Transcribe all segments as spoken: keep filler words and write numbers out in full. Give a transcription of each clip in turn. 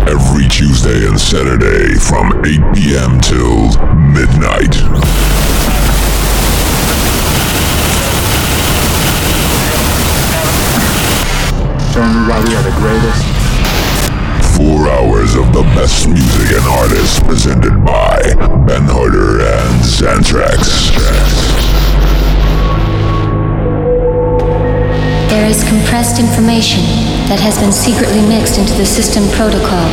Every Tuesday and Saturday from eight p.m. till midnight. Everybody are the greatest. Four hours of the best music and artists presented by Ben Harder and Xantrax. There is compressed information that has been secretly mixed into the system protocol.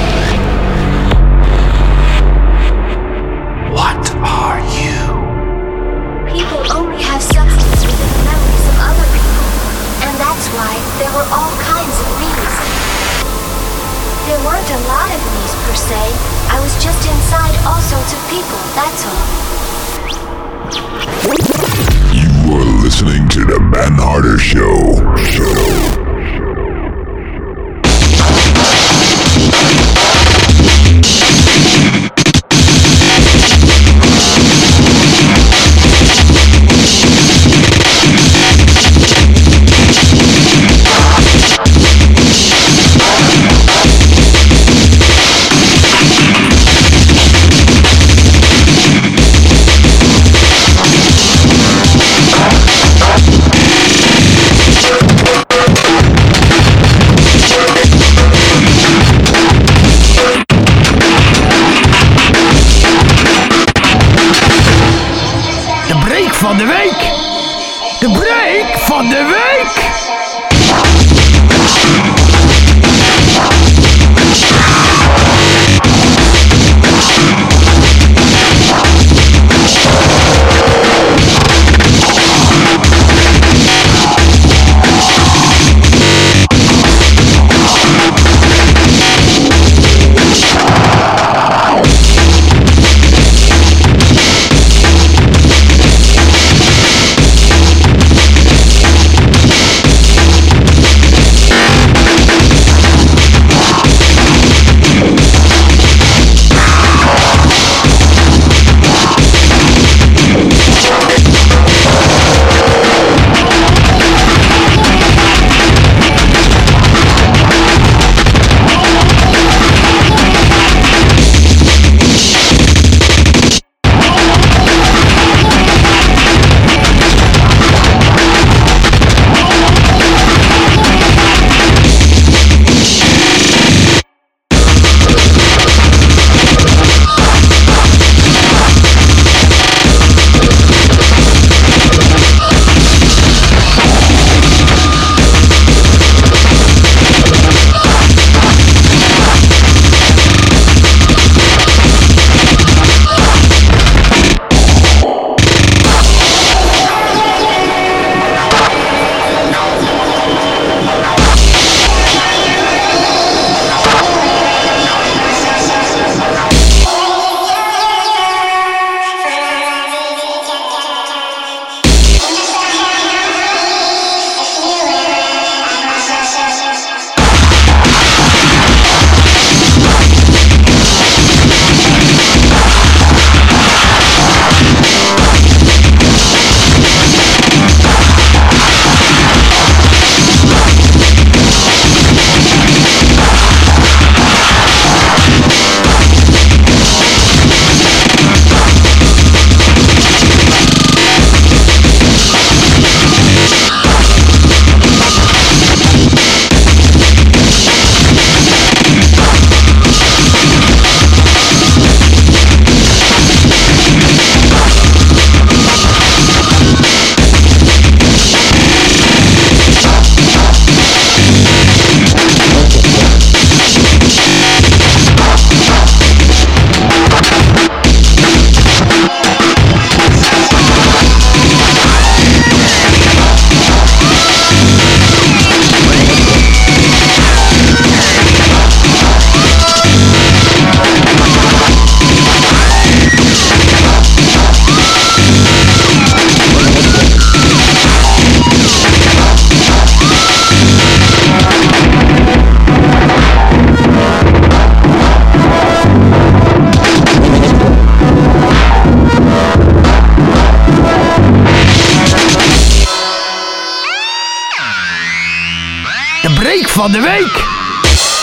What are you? People only have substance within the memories of other people, and that's why there were all kinds of me's. There weren't a lot of me's per se. I was just inside all sorts of people, that's all. You are listening to the Ben Harder Show. Show. Van de week! De break van de week!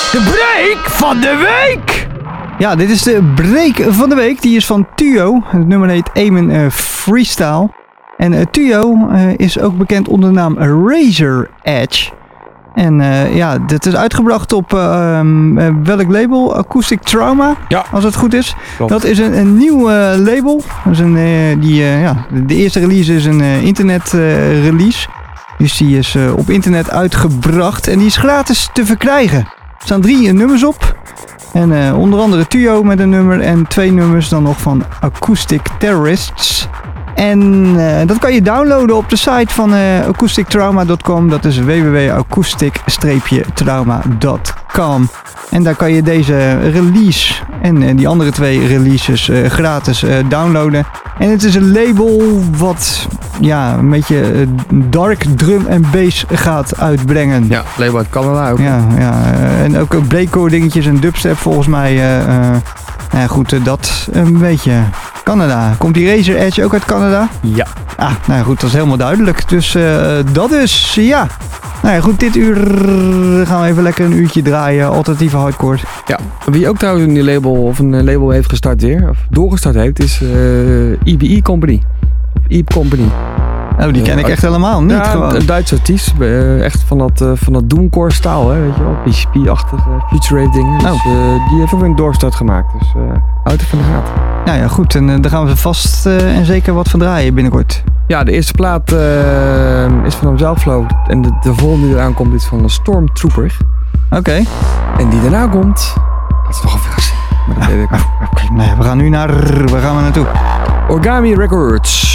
De break van de week! Ja, dit is de break van de week. Die is van Tuyo. Het nummer heet Amen uh, Freestyle. En uh, Tuyo uh, is ook bekend onder de naam Razor Edge. En uh, ja, dit is uitgebracht op uh, um, uh, welk label? Acoustic Trauma, ja. Als het goed is. Klopt. Dat is een, een nieuw uh, label. Dat is een, uh, die, uh, ja, de eerste release is een uh, internet uh, release. Dus die is uh, op internet uitgebracht en die is gratis te verkrijgen. Er staan drie uh, nummers op. En uh, onder andere Tuyo met een nummer en twee nummers dan nog van Acoustic Terrorists. En uh, dat kan je downloaden op de site van uh, acoustic trauma dot com. Dat is w w w punt acoustic trauma dot com. En daar kan je deze release en uh, die andere twee releases uh, gratis uh, downloaden. En het is een label wat ja, een beetje uh, dark drum en bass gaat uitbrengen. Ja, label uit Canada ook. Ja, ja uh, en ook breakcore dingetjes en dubstep volgens mij. Uh, uh, nou ja, goed, uh, dat een beetje Canada. Komt die Razor Edge ook uit Canada? Ja. Ah, nou ja, goed, dat is helemaal duidelijk. Dus uh, dat dus, ja. Nou ja, goed, dit uur gaan we even lekker een uurtje draaien. Alternatieve hardcore. Ja, wie ook trouwens een label of een label heeft gestart weer, of doorgestart heeft, is uh, E B E Company. Of E B Company. Oh, die ken uh, ik echt helemaal niet. Ja, gewoon. Een Duitse artiest. Uh, echt van dat, uh, van dat doomcore staal, hè, weet je wel. P C P-achtige future rave dingen. Dus, oh. uh, die heeft ook weer een doorstart gemaakt. Dus uh, houd er van de gaten. Nou ja, goed. En uh, daar gaan we vast uh, en zeker wat van draaien binnenkort. Ja, de eerste plaat uh, is van hemzelf, geloof ik. En de, de volgende die eraan komt is van Stormtrooper. Oké. Okay. En die daarna komt, dat is nog een verrassing. Maar dat weet ik niet. Okay, nee, we gaan nu naar, waar gaan we naartoe? Origami Records.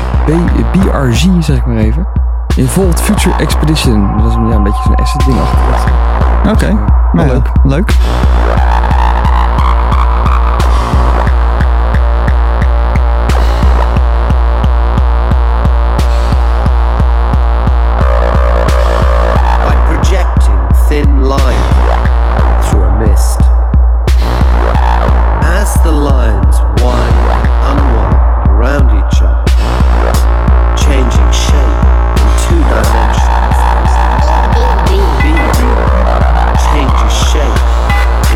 B R G, zeg ik maar even. Involved Future Expedition. Dat is een, ja, een beetje zo'n asset ding achter. Oké, okay. uh, nou, leuk. Leuk. Thin line through a mist. As the lines wind and unwind around each other, changing shape in two dimensions. Changes shape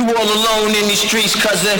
You all alone in these streets, cousin.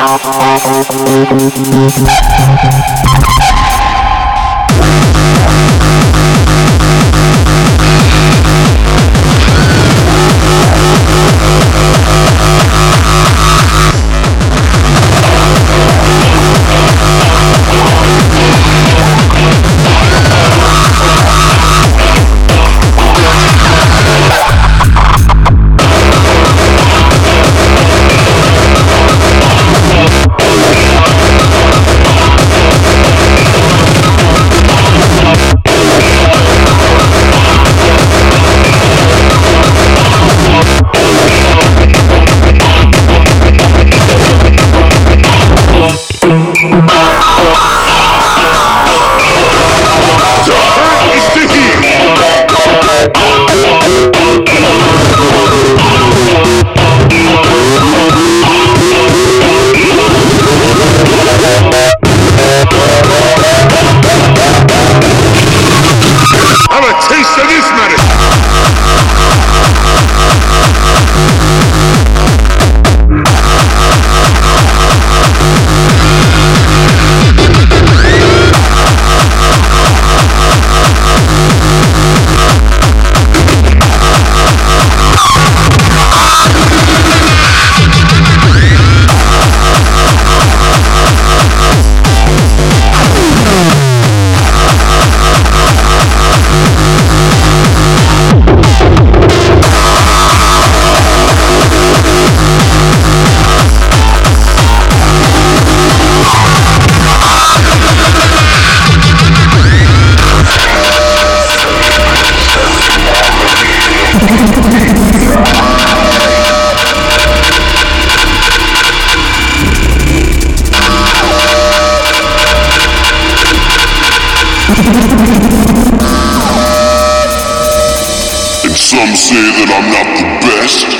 And some say that I'm not the best.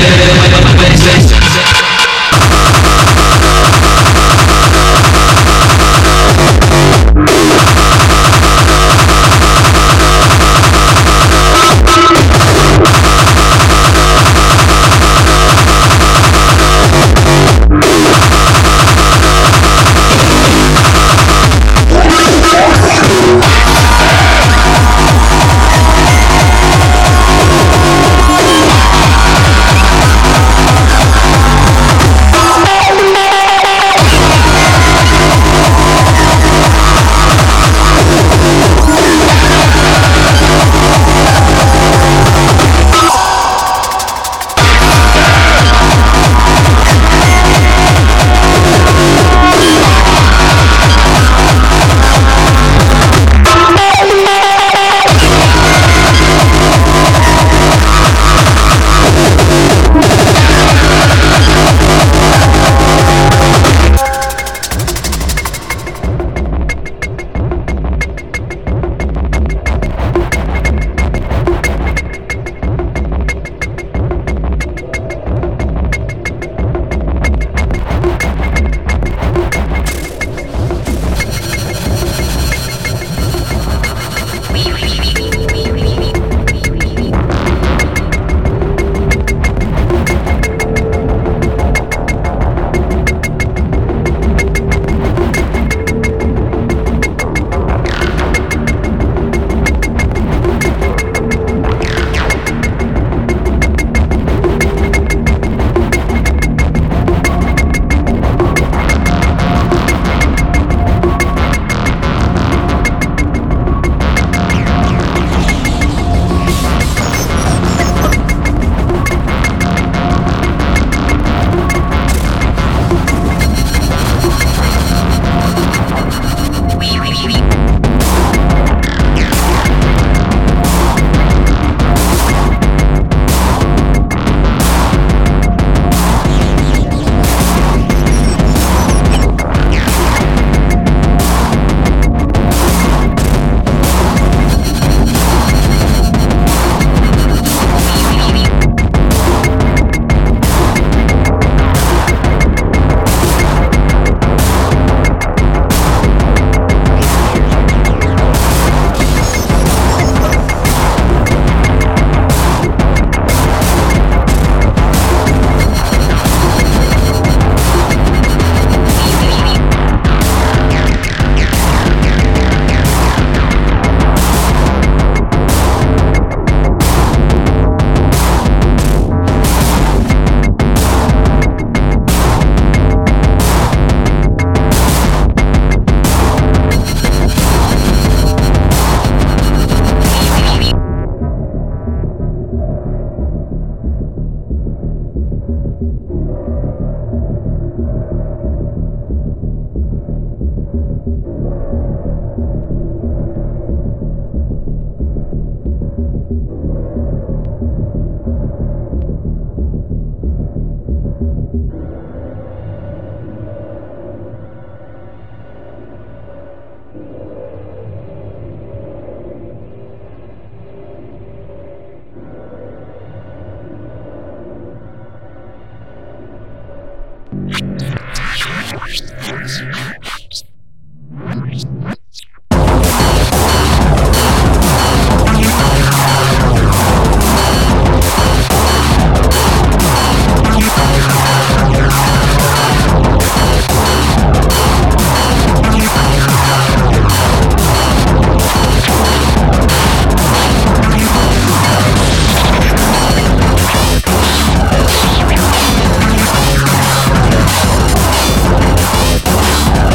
Best. We'll be right back.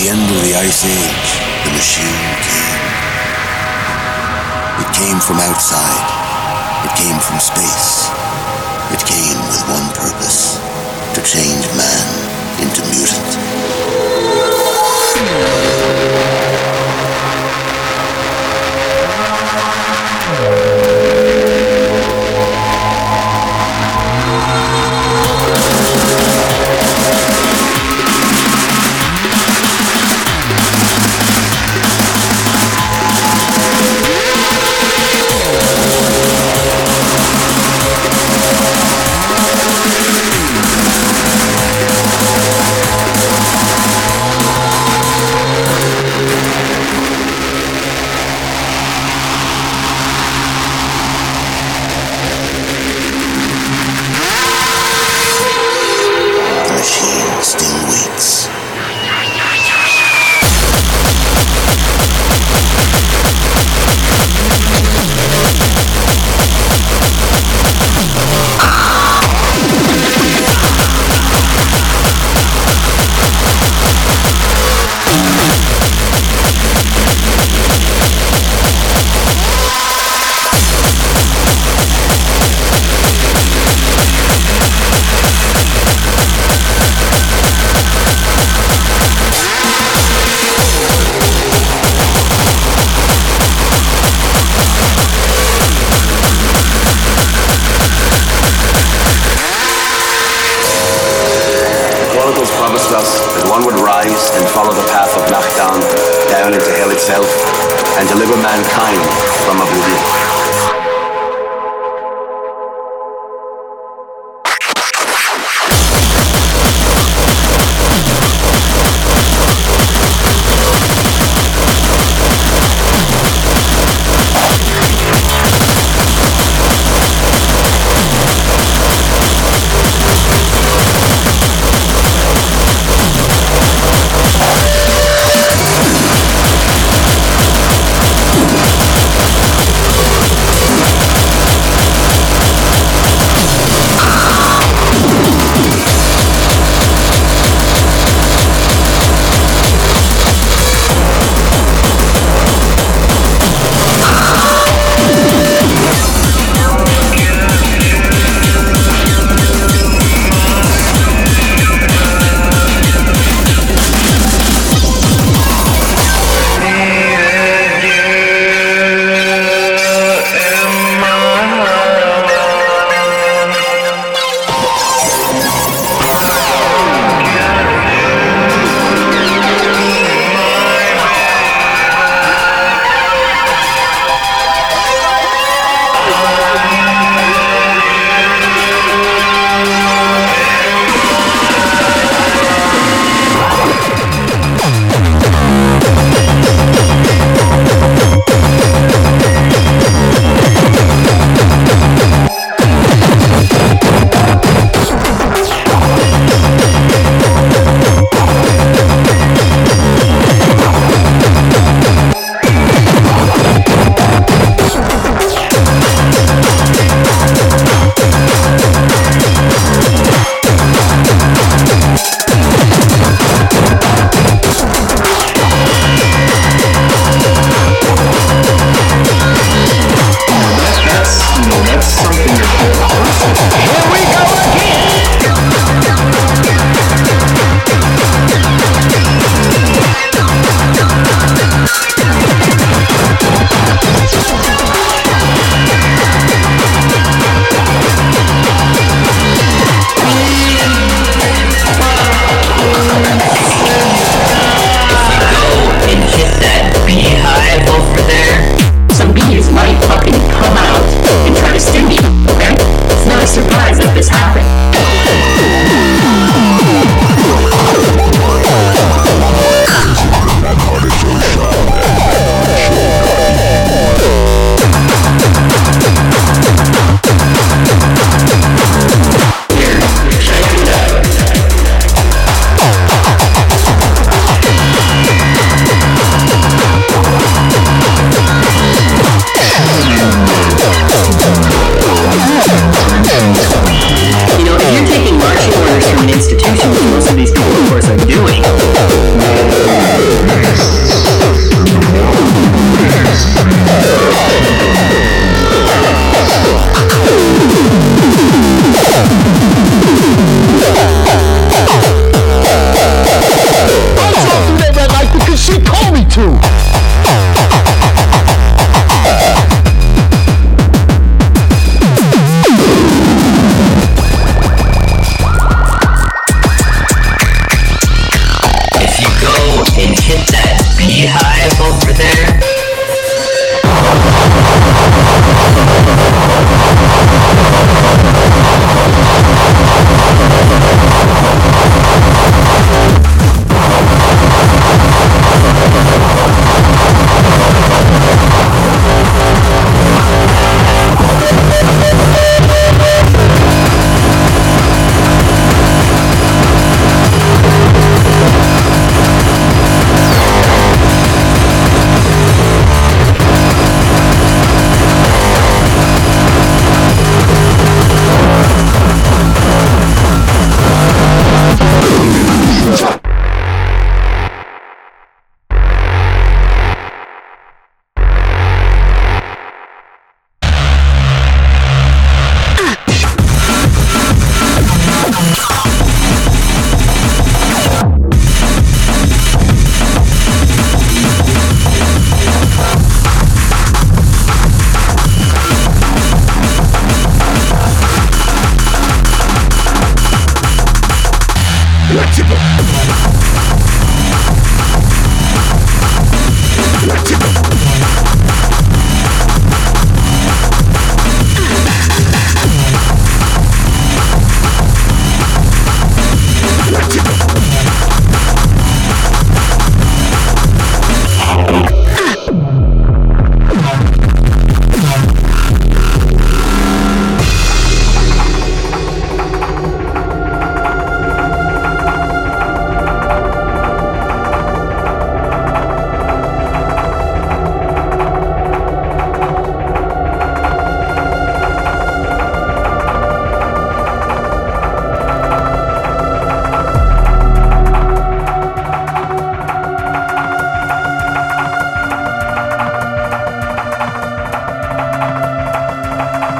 the end of the Ice Age, the machine came. It came from outside. It came from space. It came with one purpose, to change man into mutant.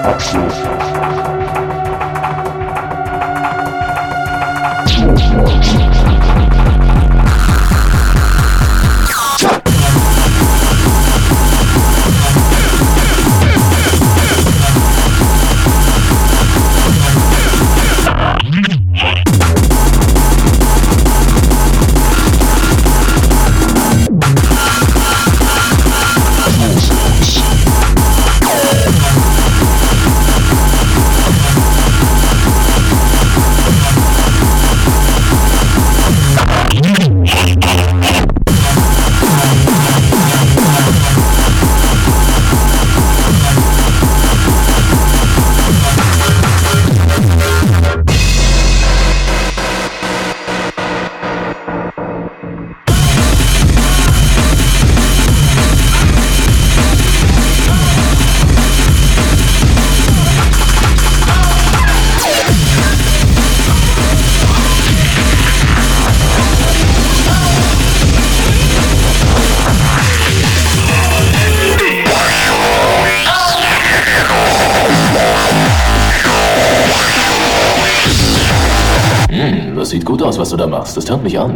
Das sieht gut aus, was du da machst. Das tönt mich an.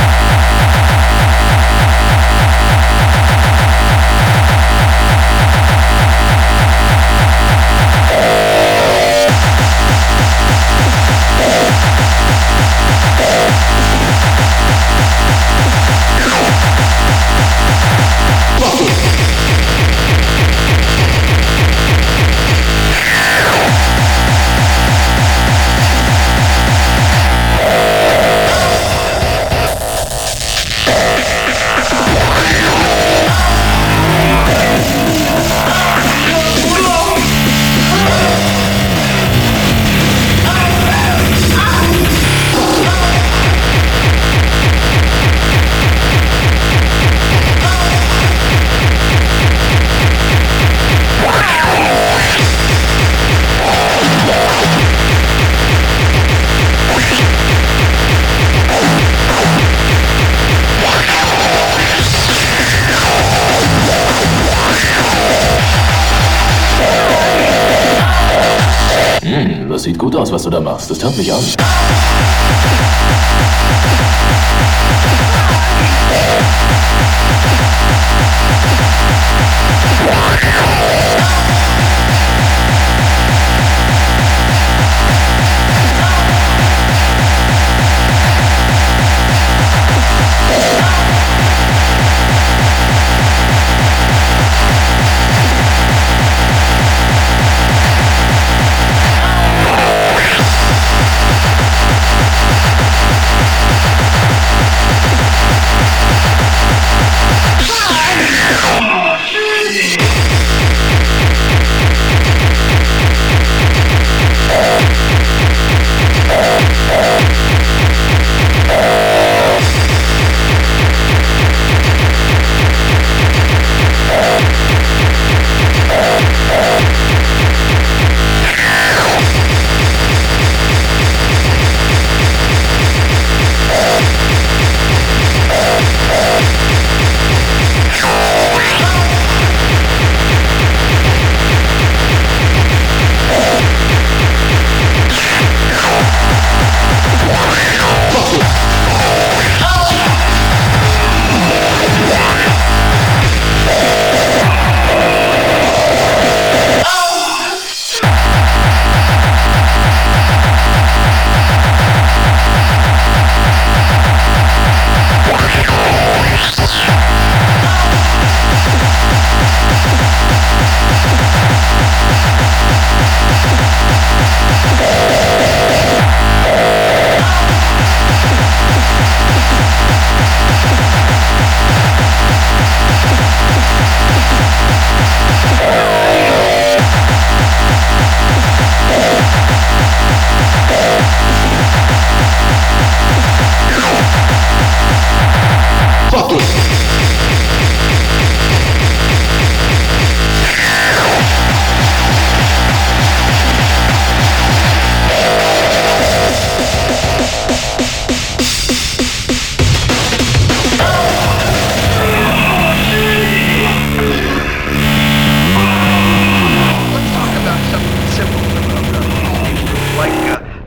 Das sieht gut aus, was du da machst. Das tönt mich an.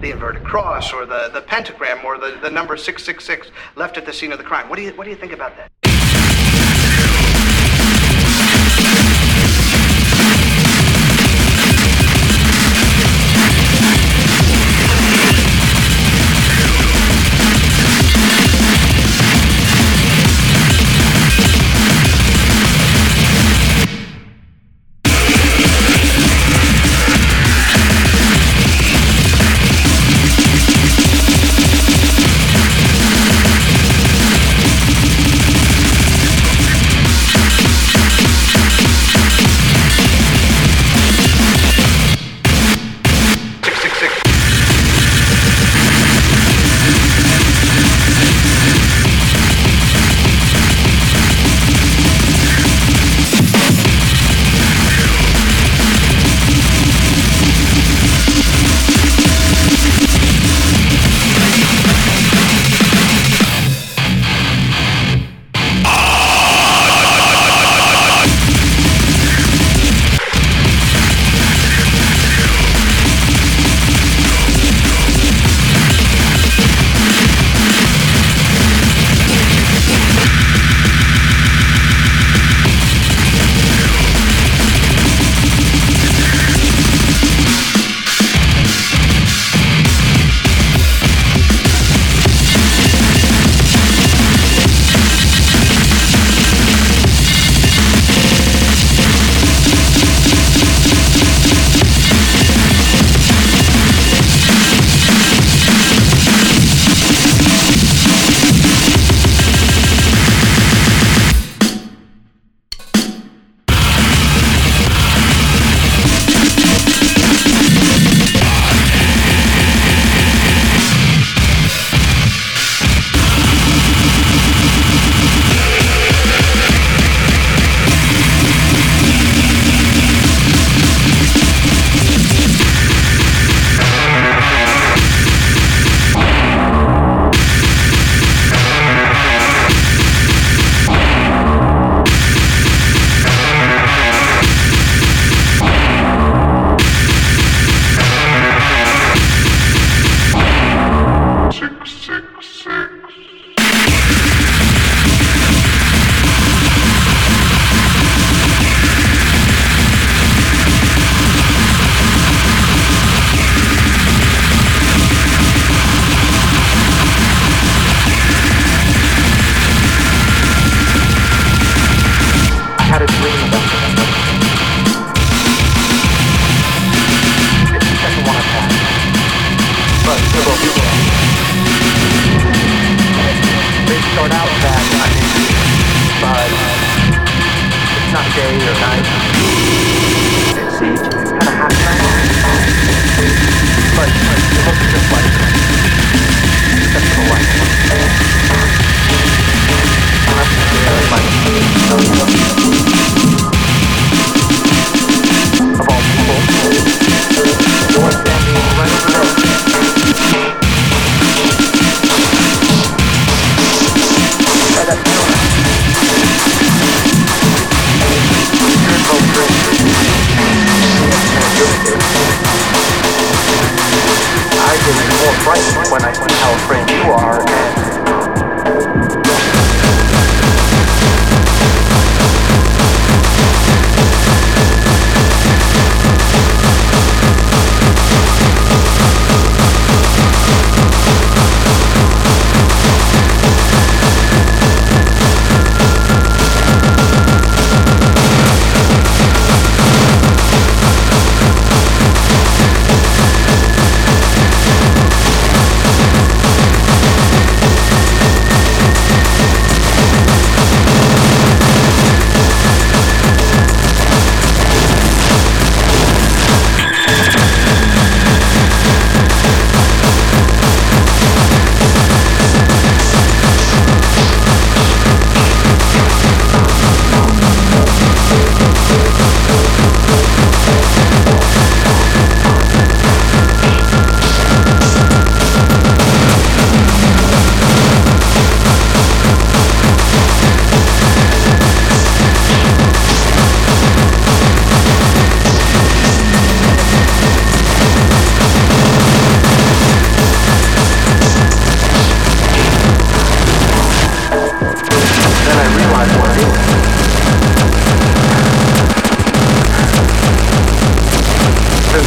the inverted cross or the, the pentagram or the, the number six six six left at the scene of the crime. What do you what do you think about that?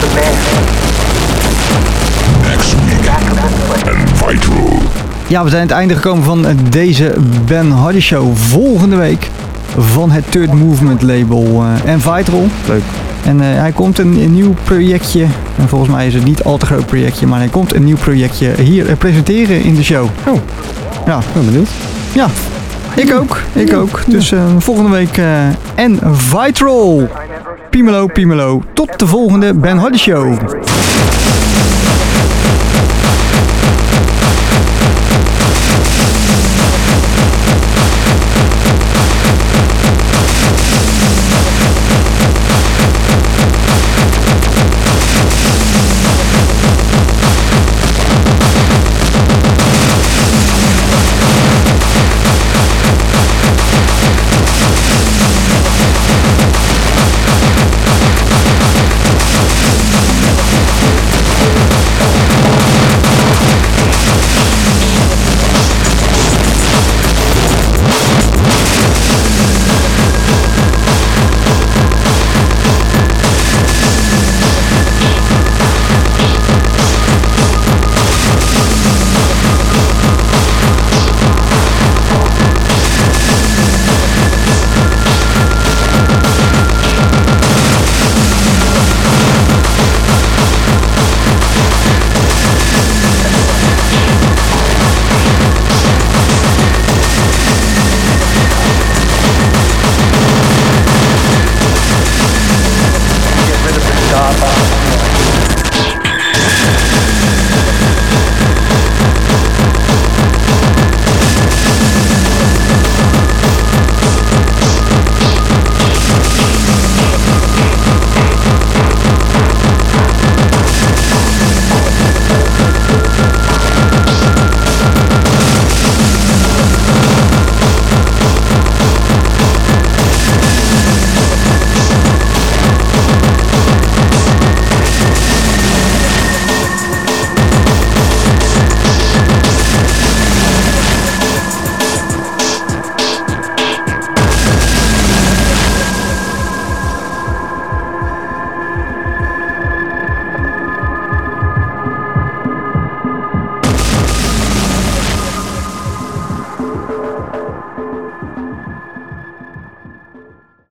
Next week, and Vital. Ja, we zijn aan het einde gekomen van deze Ben Hardy Show. Volgende week van het Third Movement label uh, Envital. Leuk. En uh, hij komt een, een nieuw projectje. En volgens mij is het niet al te groot projectje, maar hij komt een nieuw projectje hier uh, presenteren in de show. Oh, ja, ben benieuwd. Ja, ik ook. Ik ja. ook. Dus uh, volgende week uh, Envital. Piemelo, Piemelo. Tot de volgende Ben Hardy Show.